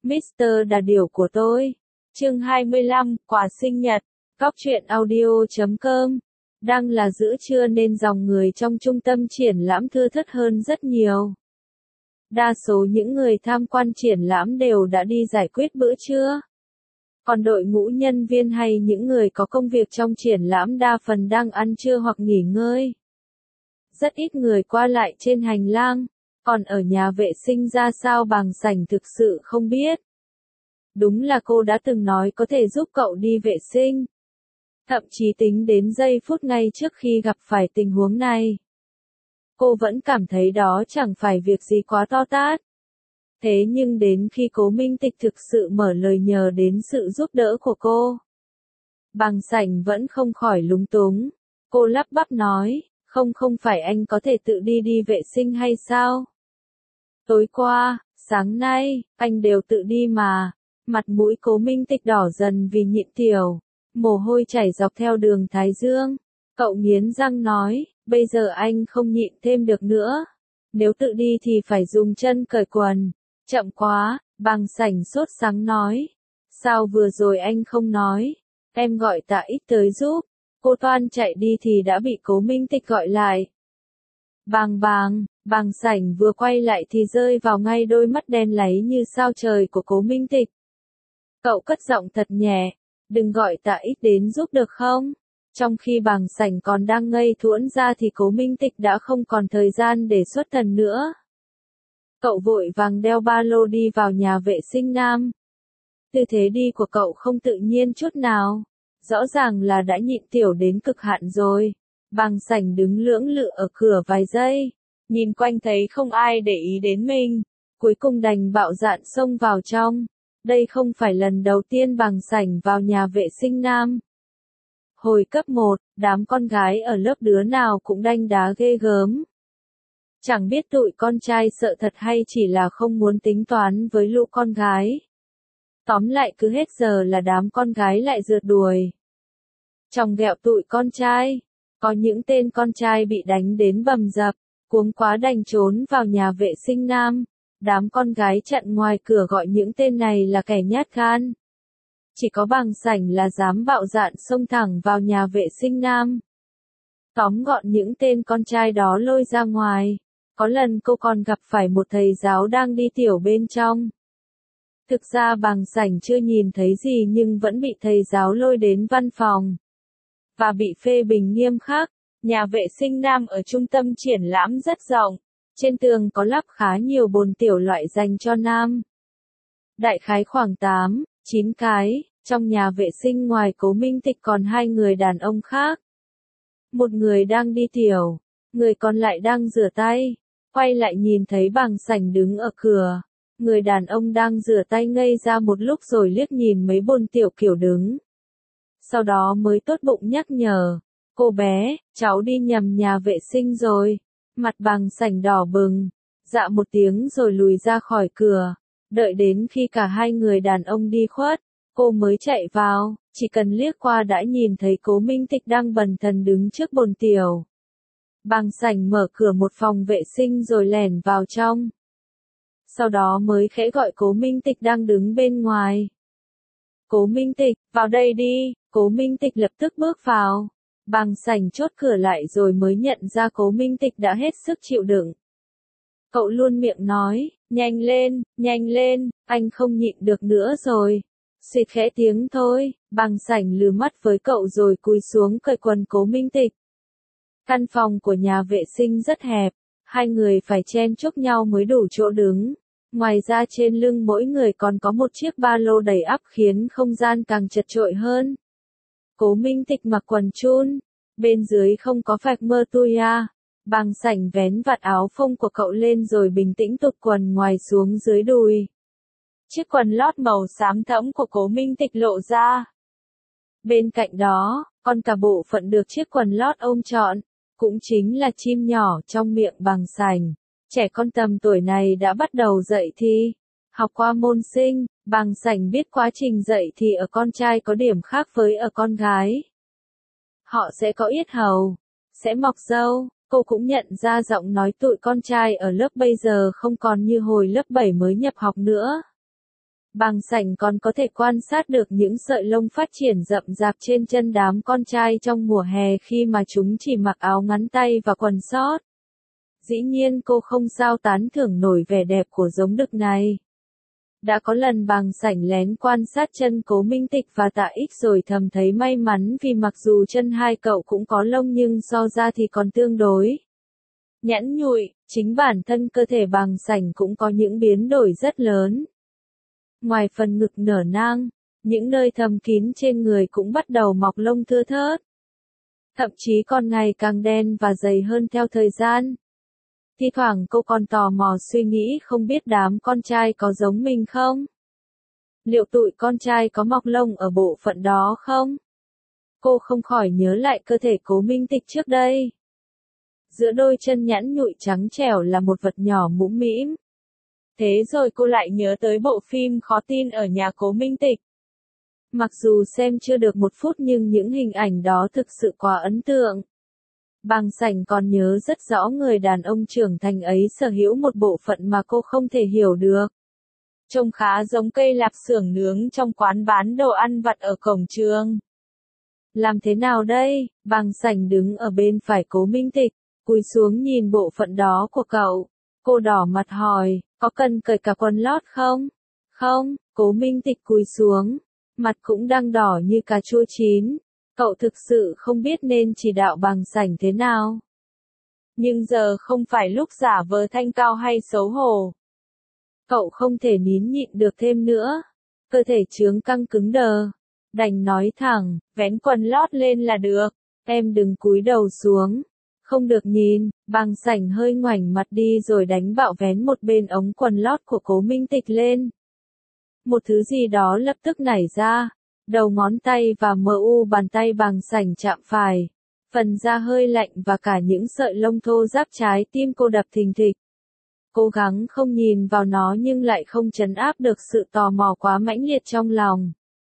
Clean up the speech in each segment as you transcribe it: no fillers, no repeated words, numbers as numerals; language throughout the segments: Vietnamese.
Mr. Đà điểu của tôi. Chương 25, quà sinh nhật. Góc truyện audio.com. Đang là giữa trưa nên dòng người trong trung tâm triển lãm thưa thớt hơn rất nhiều. Đa số những người tham quan triển lãm đều đã đi giải quyết bữa trưa. Còn đội ngũ nhân viên hay những người có công việc trong triển lãm đa phần đang ăn trưa hoặc nghỉ ngơi. Rất ít người qua lại trên hành lang, còn ở nhà vệ sinh ra sao Bàng Sảnh thực sự không biết. Đúng là cô đã từng nói có thể giúp cậu đi vệ sinh. Thậm chí tính đến giây phút ngay trước khi gặp phải tình huống này, cô vẫn cảm thấy đó chẳng phải việc gì quá to tát. Thế nhưng đến khi Cố Minh Tịch thực sự mở lời nhờ đến sự giúp đỡ của cô, Bàng Sảnh vẫn không khỏi lúng túng. Cô lắp bắp nói, không phải anh có thể tự đi vệ sinh hay sao? Tối qua, sáng nay, anh đều tự đi mà. Mặt mũi Cố Minh Tịch đỏ dần vì nhịn tiểu, mồ hôi chảy dọc theo đường thái dương. Cậu nghiến răng nói, bây giờ anh không nhịn thêm được nữa. Nếu tự đi thì phải dùng chân cởi quần. Chậm quá, Bàng Sảnh sốt sắng nói. Sao vừa rồi anh không nói? Em gọi Tạ Ích tới giúp. Cô toan chạy đi thì đã bị Cố Minh Tịch gọi lại. Bàng Sảnh vừa quay lại thì rơi vào ngay đôi mắt đen láy như sao trời của Cố Minh Tịch. Cậu cất giọng thật nhẹ, đừng gọi Tạ Ích đến giúp được không? Trong khi Bàng Sảnh còn đang ngây thuẫn ra thì Cố Minh Tịch đã không còn thời gian để xuất thần nữa. Cậu vội vàng đeo ba lô đi vào nhà vệ sinh nam. Tư thế đi của cậu không tự nhiên chút nào. Rõ ràng là đã nhịn tiểu đến cực hạn rồi. Bàng Sảnh đứng lưỡng lự ở cửa vài giây, nhìn quanh thấy không ai để ý đến mình, cuối cùng đành bạo dạn xông vào trong. Đây không phải lần đầu tiên Bàng Sảnh vào nhà vệ sinh nam. Hồi cấp 1, đám con gái ở lớp đứa nào cũng đanh đá ghê gớm. Chẳng biết tụi con trai sợ thật hay chỉ là không muốn tính toán với lũ con gái. Tóm lại cứ hết giờ là đám con gái lại rượt đuổi. Chòng ghẹo tụi con trai. Có những tên con trai bị đánh đến bầm dập, cuống quá đành trốn vào nhà vệ sinh nam. Đám con gái chặn ngoài cửa gọi những tên này là kẻ nhát gan. Chỉ có Bàng Sảnh là dám bạo dạn xông thẳng vào nhà vệ sinh nam. Tóm gọn những tên con trai đó lôi ra ngoài. Có lần cô còn gặp phải một thầy giáo đang đi tiểu bên trong. Thực ra Bàng Sảnh chưa nhìn thấy gì nhưng vẫn bị thầy giáo lôi đến văn phòng. Và bị phê bình nghiêm khắc. Nhà vệ sinh nam ở trung tâm triển lãm rất rộng. Trên tường có lắp khá nhiều bồn tiểu loại dành cho nam. Đại khái khoảng 8, 9 cái, trong nhà vệ sinh ngoài Cố Minh Tịch còn 2 người đàn ông khác. Một người đang đi tiểu, người còn lại đang rửa tay. Quay lại nhìn thấy Bàng Sảnh đứng ở cửa. Người đàn ông đang rửa tay ngây ra một lúc rồi liếc nhìn mấy bồn tiểu kiểu đứng. Sau đó mới tốt bụng nhắc nhở. Cô bé, cháu đi nhầm nhà vệ sinh rồi. Mặt Bàng Sảnh đỏ bừng. Dạ một tiếng rồi lùi ra khỏi cửa. Đợi đến khi cả 2 người đàn ông đi khuất, cô mới chạy vào. Chỉ cần liếc qua đã nhìn thấy Cố Minh Tịch đang bần thần đứng trước bồn tiểu. Bàng Sảnh mở cửa một phòng vệ sinh rồi lẻn vào trong. Sau đó mới khẽ gọi Cố Minh Tịch đang đứng bên ngoài. Cố Minh Tịch, vào đây đi. Cố Minh Tịch lập tức bước vào. Bàng Sảnh chốt cửa lại rồi mới nhận ra Cố Minh Tịch đã hết sức chịu đựng. Cậu luôn miệng nói, nhanh lên, anh không nhịn được nữa rồi. Xịt khẽ tiếng thôi, Bàng Sảnh lừ mắt với cậu rồi cúi xuống cởi quần Cố Minh Tịch. Căn phòng của nhà vệ sinh rất hẹp, 2 người phải chen chúc nhau mới đủ chỗ đứng. Ngoài ra trên lưng mỗi người còn có một chiếc ba lô đầy ắp khiến không gian càng chật chội hơn. Cố Minh Tịch mặc quần chun, bên dưới không có vạch mơ tuya. Bàng Sảnh vén vạt áo phông của cậu lên rồi bình tĩnh tụt quần ngoài xuống dưới đùi. Chiếc quần lót màu xám thẫm của Cố Minh Tịch lộ ra. Bên cạnh đó, còn cả bộ phận được chiếc quần lót ôm trọn, cũng chính là chim nhỏ trong miệng Bàng Sảnh. Trẻ con tầm tuổi này đã bắt đầu dậy thì. Học qua môn sinh, Bàng Sảnh biết quá trình dậy thì ở con trai có điểm khác với ở con gái. Họ sẽ có yết hầu, sẽ mọc râu. Cô cũng nhận ra giọng nói tụi con trai ở lớp bây giờ không còn như hồi lớp 7 mới nhập học nữa. Bằng sảnh còn có thể quan sát được những sợi lông phát triển rậm rạp trên chân đám con trai trong mùa hè khi mà chúng chỉ mặc áo ngắn tay và quần sót. Dĩ nhiên cô không sao tán thưởng nổi vẻ đẹp của giống đực này. Đã có lần bằng sảnh lén quan sát chân Cố Minh Tịch và Tạ Ích rồi thầm thấy may mắn vì mặc dù chân hai cậu cũng có lông nhưng so ra thì còn tương đối nhẵn nhụi, chính bản thân cơ thể bằng sảnh cũng có những biến đổi rất lớn. Ngoài phần ngực nở nang, những nơi thầm kín trên người cũng bắt đầu mọc lông thưa thớt. Thậm chí còn ngày càng đen và dày hơn theo thời gian. Thi thoảng cô còn tò mò suy nghĩ không biết đám con trai có giống mình không? Liệu tụi con trai có mọc lông ở bộ phận đó không? Cô không khỏi nhớ lại cơ thể Cố Minh Tịch trước đây. Giữa đôi chân nhẵn nhụi trắng trẻo là một vật nhỏ mũm mĩm. Thế rồi cô lại nhớ tới bộ phim Khó tin ở nhà Cố Minh Tịch. Mặc dù xem chưa được một phút nhưng những hình ảnh đó thực sự quá ấn tượng. Bằng sảnh còn nhớ rất rõ người đàn ông trưởng thành ấy sở hữu một bộ phận mà cô không thể hiểu được. Trông khá giống cây lạp xưởng nướng trong quán bán đồ ăn vặt ở cổng trường. Làm thế nào đây? Bằng sảnh đứng ở bên phải Cố Minh Tịch, cúi xuống nhìn bộ phận đó của cậu. Cô đỏ mặt hỏi, có cần cởi cả quần lót không? Không, Cố Minh Tịch cúi xuống, mặt cũng đang đỏ như cà chua chín. Cậu thực sự không biết nên chỉ đạo bằng sảnh thế nào. Nhưng giờ không phải lúc giả vờ thanh cao hay xấu hổ. Cậu không thể nín nhịn được thêm nữa. Cơ thể chướng căng cứng đờ. Đành nói thẳng, vén quần lót lên là được. Em đừng cúi đầu xuống. Không được nhìn, bằng sảnh hơi ngoảnh mặt đi rồi đánh bạo vén một bên ống quần lót của Cố Minh Tịch lên. Một thứ gì đó lập tức nảy ra. Đầu ngón tay và mu bàn tay bằng sảnh chạm phải. Phần da hơi lạnh và cả những sợi lông thô ráp trái tim cô đập thình thịch. Cố gắng không nhìn vào nó nhưng lại không trấn áp được sự tò mò quá mãnh liệt trong lòng.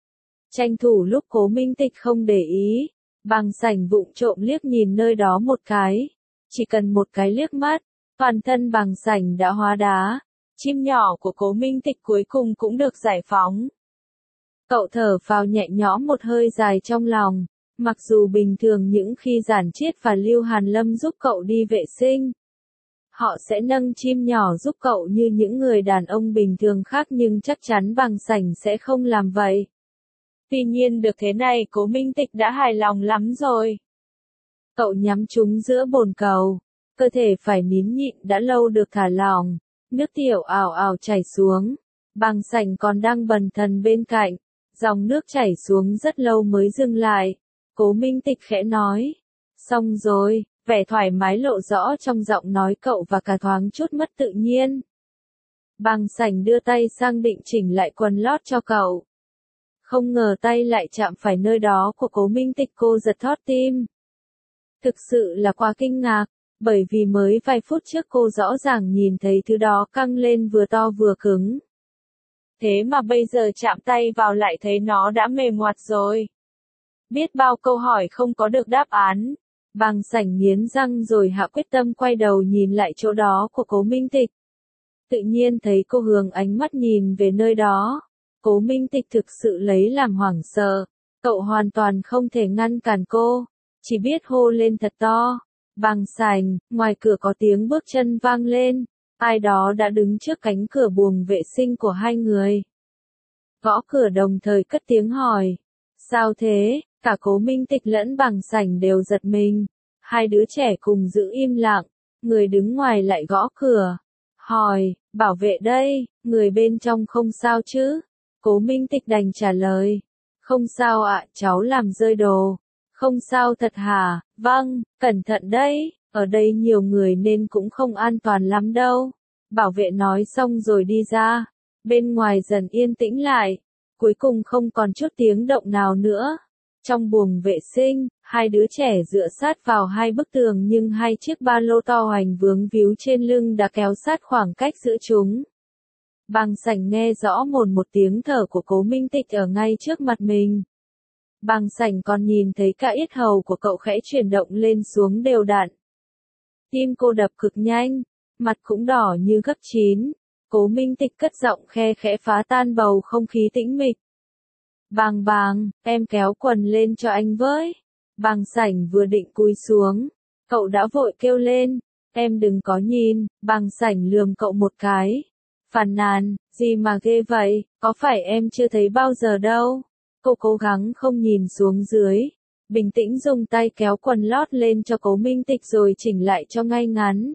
Tranh thủ lúc Cố Minh Tịch không để ý, bằng sảnh vụng trộm liếc nhìn nơi đó một cái. Chỉ cần một cái liếc mắt, toàn thân bằng sảnh đã hóa đá. Chim nhỏ của Cố Minh Tịch cuối cùng cũng được giải phóng. Cậu thở phào nhẹ nhõm một hơi dài trong lòng, mặc dù bình thường những khi Giản Chiết và Lưu Hàn Lâm giúp cậu đi vệ sinh, họ sẽ nâng chim nhỏ giúp cậu như những người đàn ông bình thường khác nhưng chắc chắn bằng sảnh sẽ không làm vậy. Tuy nhiên được thế này Cố Minh Tịch đã hài lòng lắm rồi. Cậu nhắm chúng giữa bồn cầu, cơ thể phải nín nhịn đã lâu được thả lỏng, nước tiểu ào ào chảy xuống, bằng sảnh còn đang bần thần bên cạnh. Dòng nước chảy xuống rất lâu mới dừng lại. Cố Minh Tịch khẽ nói. Xong rồi, vẻ thoải mái lộ rõ trong giọng nói cậu và cả thoáng chút mất tự nhiên. Bằng sảnh đưa tay sang định chỉnh lại quần lót cho cậu. Không ngờ tay lại chạm phải nơi đó của Cố Minh Tịch, cô giật thót tim. Thực sự là quá kinh ngạc, bởi vì mới vài phút trước cô rõ ràng nhìn thấy thứ đó căng lên vừa to vừa cứng. Thế mà bây giờ chạm tay vào lại thấy nó đã mềm ngoặt rồi. Biết bao câu hỏi không có được đáp án. Bằng sảnh nghiến răng rồi hạ quyết tâm quay đầu nhìn lại chỗ đó của Cố Minh Tịch. Tự nhiên thấy cô hướng ánh mắt nhìn về nơi đó. Cố Minh Tịch thực sự lấy làm hoảng sợ. Cậu hoàn toàn không thể ngăn cản cô. Chỉ biết hô lên thật to. Bằng sảnh, ngoài cửa có tiếng bước chân vang lên. Ai đó đã đứng trước cánh cửa buồng vệ sinh của hai người. Gõ cửa đồng thời cất tiếng hỏi. Sao thế? Cả Cố Minh Tịch lẫn bằng sảnh đều giật mình. Hai đứa trẻ cùng giữ im lặng. Người đứng ngoài lại gõ cửa. Hỏi, bảo vệ đây, người bên trong không sao chứ? Cố Minh Tịch đành trả lời. Không sao ạ, cháu làm rơi đồ. Không sao thật hả? Vâng, cẩn thận đấy. Ở đây nhiều người nên cũng không an toàn lắm đâu. Bảo vệ nói xong rồi đi ra. Bên ngoài dần yên tĩnh lại. Cuối cùng không còn chút tiếng động nào nữa. Trong buồng vệ sinh, hai đứa trẻ dựa sát vào hai bức tường nhưng hai chiếc ba lô to hoành vướng víu trên lưng đã kéo sát khoảng cách giữa chúng. Bằng sảnh nghe rõ một tiếng thở của Cố Minh Tịch ở ngay trước mặt mình. Bằng sảnh còn nhìn thấy cả yết hầu của cậu khẽ chuyển động lên xuống đều đặn. Tim cô đập cực nhanh, mặt cũng đỏ như gấp chín. Cố Minh Tịch cất giọng khe khẽ phá tan bầu không khí tĩnh mịch. Bàng bàng, em kéo quần lên cho anh với. Bàng Sảnh vừa định cúi xuống, cậu đã vội kêu lên, em đừng có nhìn. Bàng Sảnh lườm cậu một cái. Phàn nàn, gì mà ghê vậy, có phải em chưa thấy bao giờ đâu. Cô cố gắng không nhìn xuống dưới, bình tĩnh dùng tay kéo quần lót lên cho Cố Minh Tịch rồi chỉnh lại cho ngay ngắn.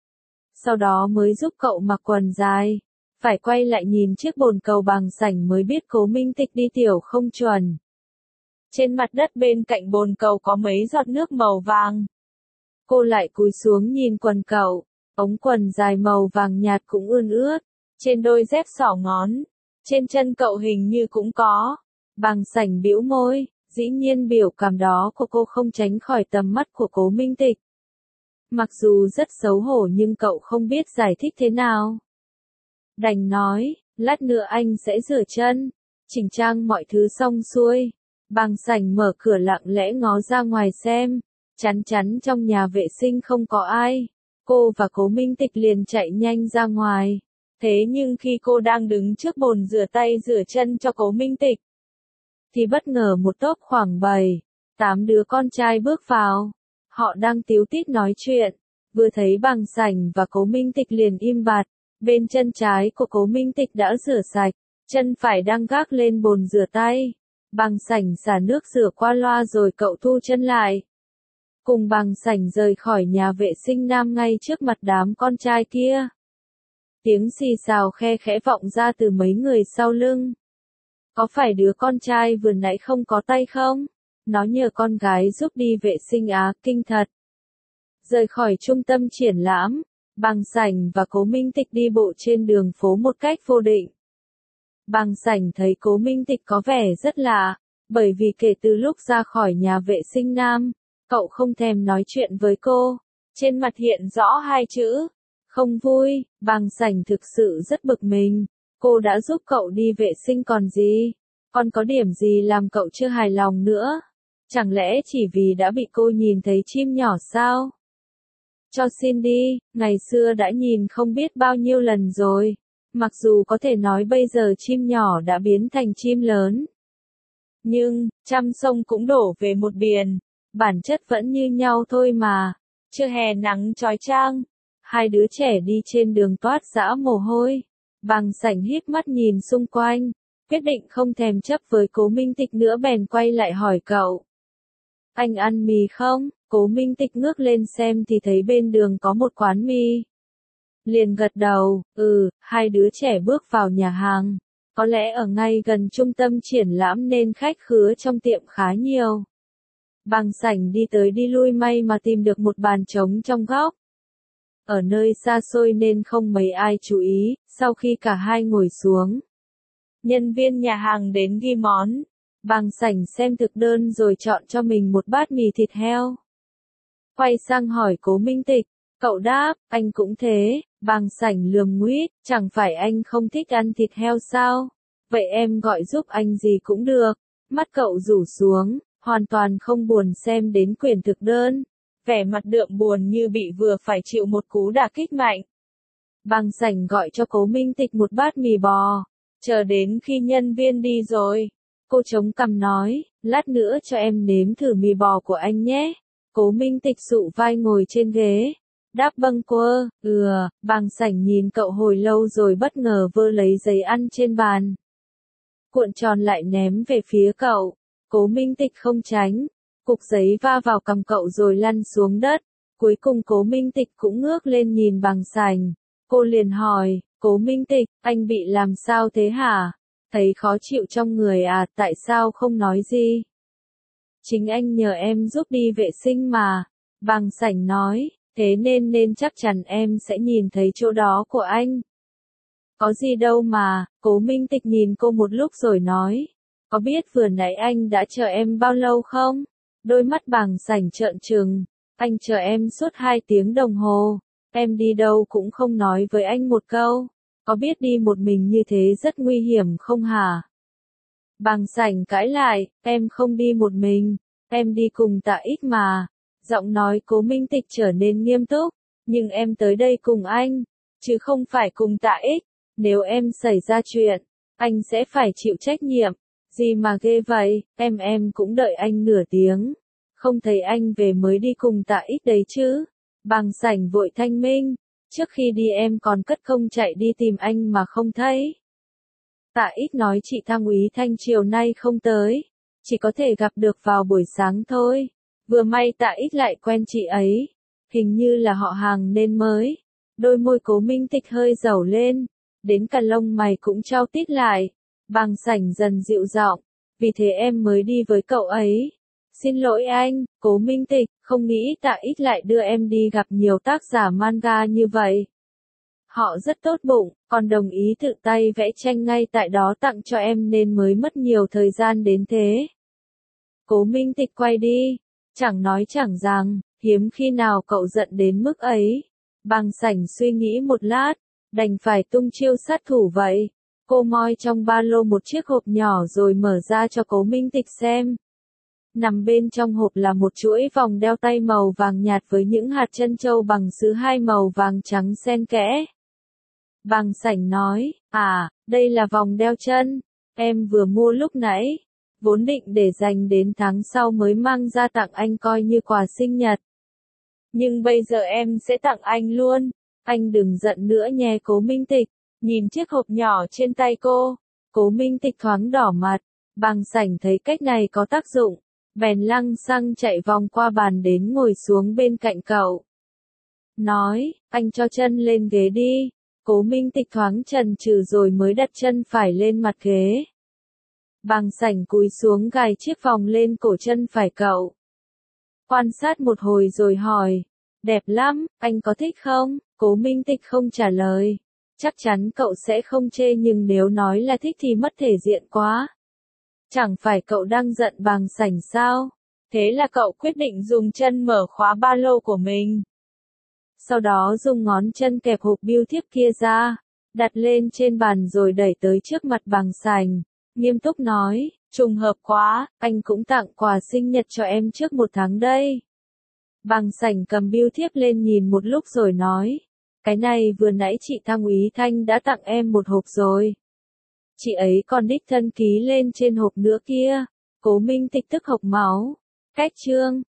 Sau đó mới giúp cậu mặc quần dài. Phải quay lại nhìn chiếc bồn cầu. Bàng Sảnh mới biết Cố Minh Tịch đi tiểu không chuẩn. Trên mặt đất bên cạnh bồn cầu có mấy giọt nước màu vàng. Cô lại cúi xuống nhìn quần cậu, ống quần dài màu vàng nhạt cũng ươn ướt, trên đôi dép xỏ ngón, trên chân cậu hình như cũng có. Bàng Sảnh bĩu môi, dĩ nhiên biểu cảm đó của cô không tránh khỏi tầm mắt của Cố Minh Tịch. Mặc dù rất xấu hổ nhưng cậu không biết giải thích thế nào. Đành nói, lát nữa anh sẽ rửa chân, chỉnh trang mọi thứ xong xuôi. Bàng Sảnh mở cửa lặng lẽ ngó ra ngoài xem, chắn chắn trong nhà vệ sinh không có ai. Cô và Cố Minh Tịch liền chạy nhanh ra ngoài. Thế nhưng khi cô đang đứng trước bồn rửa tay rửa chân cho Cố Minh Tịch, thì bất ngờ một tốp khoảng 7-8 đứa con trai bước vào. Họ đang tíu tít nói chuyện, vừa thấy Bàng Sảnh và Cố Minh Tịch liền im bặt. Bên chân trái của Cố Minh Tịch đã rửa sạch, chân phải đang gác lên bồn rửa tay. Bàng Sảnh xả nước rửa qua loa rồi cậu thu chân lại. Cùng Bàng Sảnh rời khỏi nhà vệ sinh nam ngay trước mặt đám con trai kia. Tiếng xì xào khe khẽ vọng ra từ mấy người sau lưng. Có phải đứa con trai vừa nãy không có tay không? Nó nhờ con gái giúp đi vệ sinh á, kinh thật. Rời khỏi trung tâm triển lãm, Bàng Sảnh và Cố Minh Tịch đi bộ trên đường phố một cách vô định. Bàng Sảnh thấy Cố Minh Tịch có vẻ rất lạ, bởi vì kể từ lúc ra khỏi nhà vệ sinh nam, cậu không thèm nói chuyện với cô. Trên mặt hiện rõ hai chữ, không vui. Bàng Sảnh thực sự rất bực mình. Cô đã giúp cậu đi vệ sinh còn gì? Còn có điểm gì làm cậu chưa hài lòng nữa? Chẳng lẽ chỉ vì đã bị cô nhìn thấy chim nhỏ sao? Cho xin đi, ngày xưa đã nhìn không biết bao nhiêu lần rồi. Mặc dù có thể nói bây giờ chim nhỏ đã biến thành chim lớn. Nhưng, trăm sông cũng đổ về một biển. Bản chất vẫn như nhau thôi mà. Chưa hè nắng chói chang. Hai đứa trẻ đi trên đường toát rã mồ hôi. Bàng Sảnh híp mắt nhìn xung quanh. Quyết định không thèm chấp với Cố Minh Tịch nữa bèn quay lại hỏi cậu. Anh ăn mì không? Cố Minh Tịch ngước lên xem thì thấy bên đường có một quán mì. Liền gật đầu, hai đứa trẻ bước vào nhà hàng. Có lẽ ở ngay gần trung tâm triển lãm nên khách khứa trong tiệm khá nhiều. Bàng Sảnh đi tới đi lui may mà tìm được một bàn trống trong góc. Ở nơi xa xôi nên không mấy ai chú ý, sau khi cả hai ngồi xuống. Nhân viên nhà hàng đến ghi món. Bàng Sảnh xem thực đơn rồi chọn cho mình một bát mì thịt heo. Quay sang hỏi Cố Minh Tịch, cậu đáp, anh cũng thế. Bàng Sảnh lườm nguýt, chẳng phải anh không thích ăn thịt heo sao? Vậy em gọi giúp anh gì cũng được. Mắt cậu rủ xuống, hoàn toàn không buồn xem đến quyển thực đơn. Vẻ mặt đượm buồn như bị vừa phải chịu một cú đả kích mạnh. Bàng Sảnh gọi cho Cố Minh Tịch một bát mì bò. Chờ đến khi nhân viên đi rồi, cô chống cằm nói, lát nữa cho em nếm thử mì bò của anh nhé. Cố Minh Tịch sụ vai ngồi trên ghế. Đáp bâng quơ, Bàng Sảnh nhìn cậu hồi lâu rồi bất ngờ vơ lấy giấy ăn trên bàn. Cuộn tròn lại ném về phía cậu. Cố Minh Tịch không tránh. Cục giấy va vào cằm cậu rồi lăn xuống đất. Cuối cùng Cố Minh Tịch cũng ngước lên nhìn Bàng Sảnh. Cô liền hỏi, Cố Minh Tịch, anh bị làm sao thế hả? Thấy khó chịu trong người à, tại sao không nói gì? Chính anh nhờ em giúp đi vệ sinh mà. Bàng Sảnh nói, thế nên chắc chắn em sẽ nhìn thấy chỗ đó của anh. Có gì đâu mà. Cố Minh Tịch nhìn cô một lúc rồi nói, có biết vừa nãy anh đã chờ em bao lâu không? Đôi mắt Bàng Sảnh trợn trừng, anh chờ em suốt 2 tiếng đồng hồ. Em đi đâu cũng không nói với anh một câu. Có biết đi một mình như thế rất nguy hiểm không hả? Bàng Sảnh cãi lại, em không đi một mình, em đi cùng Tạ Ích mà. Giọng nói Cố Minh Tịch trở nên nghiêm túc, nhưng em tới đây cùng anh, chứ không phải cùng Tạ Ích. Nếu em xảy ra chuyện, anh sẽ phải chịu trách nhiệm. Gì mà ghê vậy, em cũng đợi anh nửa tiếng. Không thấy anh về mới đi cùng Tạ Ích đấy chứ. Bàng Sảnh vội thanh minh, trước khi đi em còn cất công chạy đi tìm anh mà không thấy. Tạ Ích nói chị Thăng úy Thanh chiều nay không tới, chỉ có thể gặp được vào buổi sáng thôi. Vừa may Tạ Ích lại quen chị ấy, hình như là họ hàng nên mới. Đôi môi Cố Minh Tịch hơi dẩu lên, đến cả lông mày cũng trao tít lại. Bàng Sảnh dần dịu giọng, vì thế em mới đi với cậu ấy. Xin lỗi anh, Cố Minh Tịch, không nghĩ Tạ Ích lại đưa em đi gặp nhiều tác giả manga như vậy. Họ rất tốt bụng, còn đồng ý tự tay vẽ tranh ngay tại đó tặng cho em nên mới mất nhiều thời gian đến thế. Cố Minh Tịch quay đi, chẳng nói chẳng rằng, hiếm khi nào cậu giận đến mức ấy. Bàng Sảnh suy nghĩ một lát, đành phải tung chiêu sát thủ vậy. Cô moi trong ba lô một chiếc hộp nhỏ rồi mở ra cho Cố Minh Tịch xem. Nằm bên trong hộp là một chuỗi vòng đeo tay màu vàng nhạt với những hạt trân châu bằng sứ hai màu vàng trắng xen kẽ. Bàng Sảnh nói, đây là vòng đeo chân, em vừa mua lúc nãy, vốn định để dành đến tháng sau mới mang ra tặng anh coi như quà sinh nhật. Nhưng bây giờ em sẽ tặng anh luôn, anh đừng giận nữa nhé Cố Minh Tịch, nhìn chiếc hộp nhỏ trên tay cô, Cố Minh Tịch thoáng đỏ mặt, Bàng Sảnh thấy cách này có tác dụng, bèn lăng xăng chạy vòng qua bàn đến ngồi xuống bên cạnh cậu. Nói, anh cho chân lên ghế đi. Cố Minh Tịch thoáng chần chừ rồi mới đặt chân phải lên mặt ghế. Bàng Sảnh cúi xuống gài chiếc vòng lên cổ chân phải cậu. Quan sát một hồi rồi hỏi, đẹp lắm, anh có thích không? Cố Minh Tịch không trả lời. Chắc chắn cậu sẽ không chê nhưng nếu nói là thích thì mất thể diện quá. Chẳng phải cậu đang giận Bàng Sảnh sao? Thế là cậu quyết định dùng chân mở khóa ba lô của mình. Sau đó dùng ngón chân kẹp hộp bưu thiếp kia ra, đặt lên trên bàn rồi đẩy tới trước mặt Bàng Sảnh, nghiêm túc nói, trùng hợp quá, anh cũng tặng quà sinh nhật cho em trước một tháng đây. Bàng Sảnh cầm bưu thiếp lên nhìn một lúc rồi nói, cái này vừa nãy chị Thăng úy Thanh đã tặng em một hộp rồi. Chị ấy còn đích thân ký lên trên hộp nữa kia. Cố Minh Tịch tức hộc máu. Cách chương